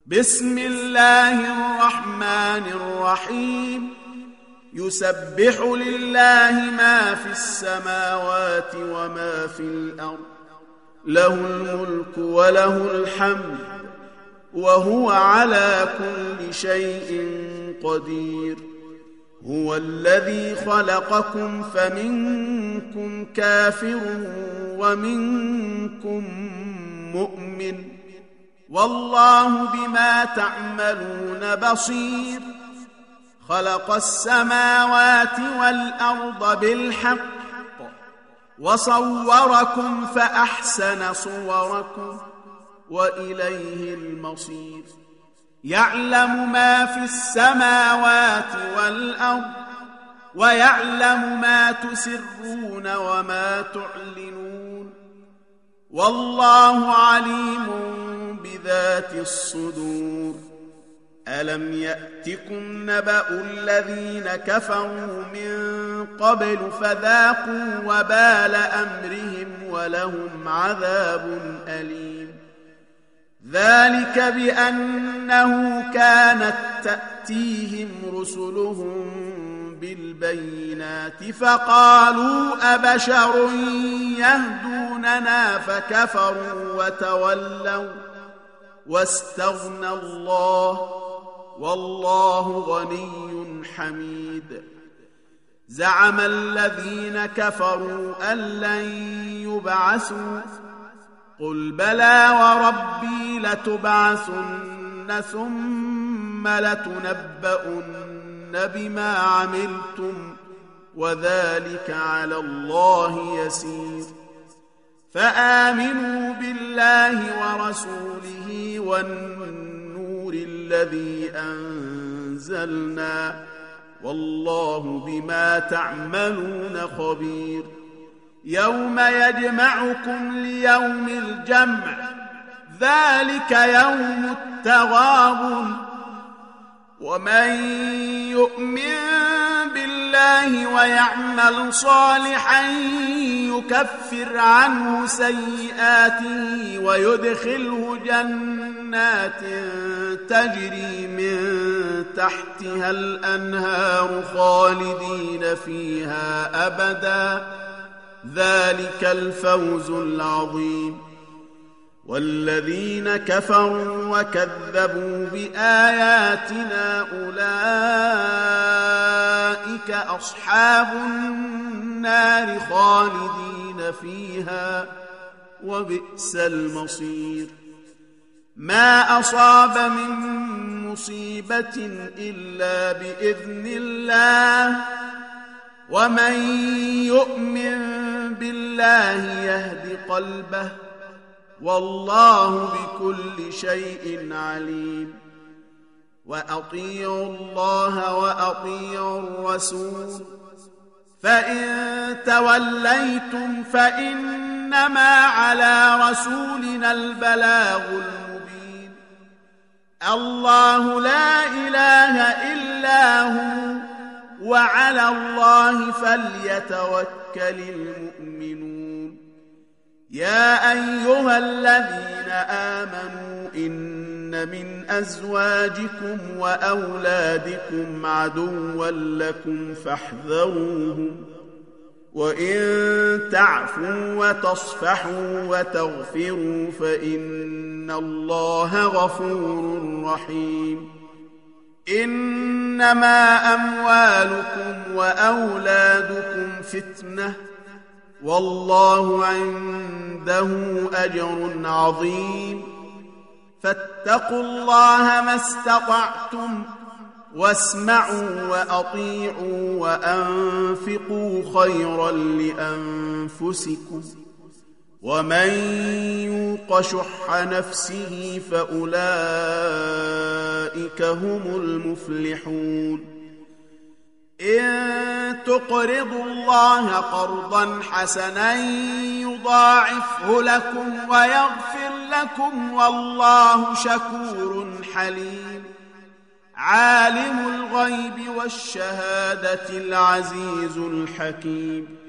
بسم الله الرحمن الرحيم. يسبح لله ما في السماوات وما في الأرض، له الملك وله الحمد وهو على كل شيء قدير. هو الذي خلقكم فمنكم كافر ومنكم مؤمن، والله بما تعملون بصير. خلق السماوات والأرض بالحق وصوركم فأحسن صوركم وإليه المصير. يعلم ما في السماوات والأرض ويعلم ما تسرون وما تعلنون، والله عليم بذات الصدور. ألم يأتكم نبأ الذين كفروا من قبل فذاقوا وبال أمرهم ولهم عذاب أليم. ذلك بأنه كانت تأتيهم رسلهم بالبينات فقالوا أبشر يهدوننا فكفروا وتولوا واستغنى الله، والله غني حميد. زعم الذين كفروا أن لن يبعثوا، قل بلى وربي لتبعثن ثم لتنبؤن بما عملتم وذلك على الله يسير. فآمنوا بالله ورسوله والنور الذي أنزلنا، والله بما تعملون خبير. يوم يجمعكم ليوم الجمع، ذلك يوم التغابن. ومن يؤمن بالله ويعمل صالحا يكفر عنه سيئاته ويدخله جنات تجري من تحتها الأنهار خالدين فيها أبدا، ذلك الفوز العظيم. والذين كفروا وكذبوا بآياتنا أولئك أصحاب النار خالدين فيها وبئس المصير. ما أصاب من مصيبة إلا بإذن الله، ومن يؤمن بالله يهد قلبه، والله بكل شيء عليم. وأطيعوا الله وأطيعوا الرسول، فإن توليتم فإنما على رسولنا البلاغ المبين. الله لا إله إلا هو، وعلى الله فليتوكل المؤمنون. يا أيها الذين آمنوا إن من أزواجكم وأولادكم عدوا لكم فاحذروهم، وإن تعفوا وتصفحوا وتغفروا فإن الله غفور رحيم. إنما أموالكم وأولادكم فتنة، والله عنده أجر عظيم. فاتقوا الله ما استطعتم، واسمعوا وأطيعوا وأنفقوا خيرا لأنفسكم، ومن يوق شح نفسه فأولئك هم المفلحون. إن تقرضوا الله قرضا حسنا يضاعفه لكم ويغفر لكم، والله شكور حليم. عالم الغيب والشهادة العزيز الحكيم.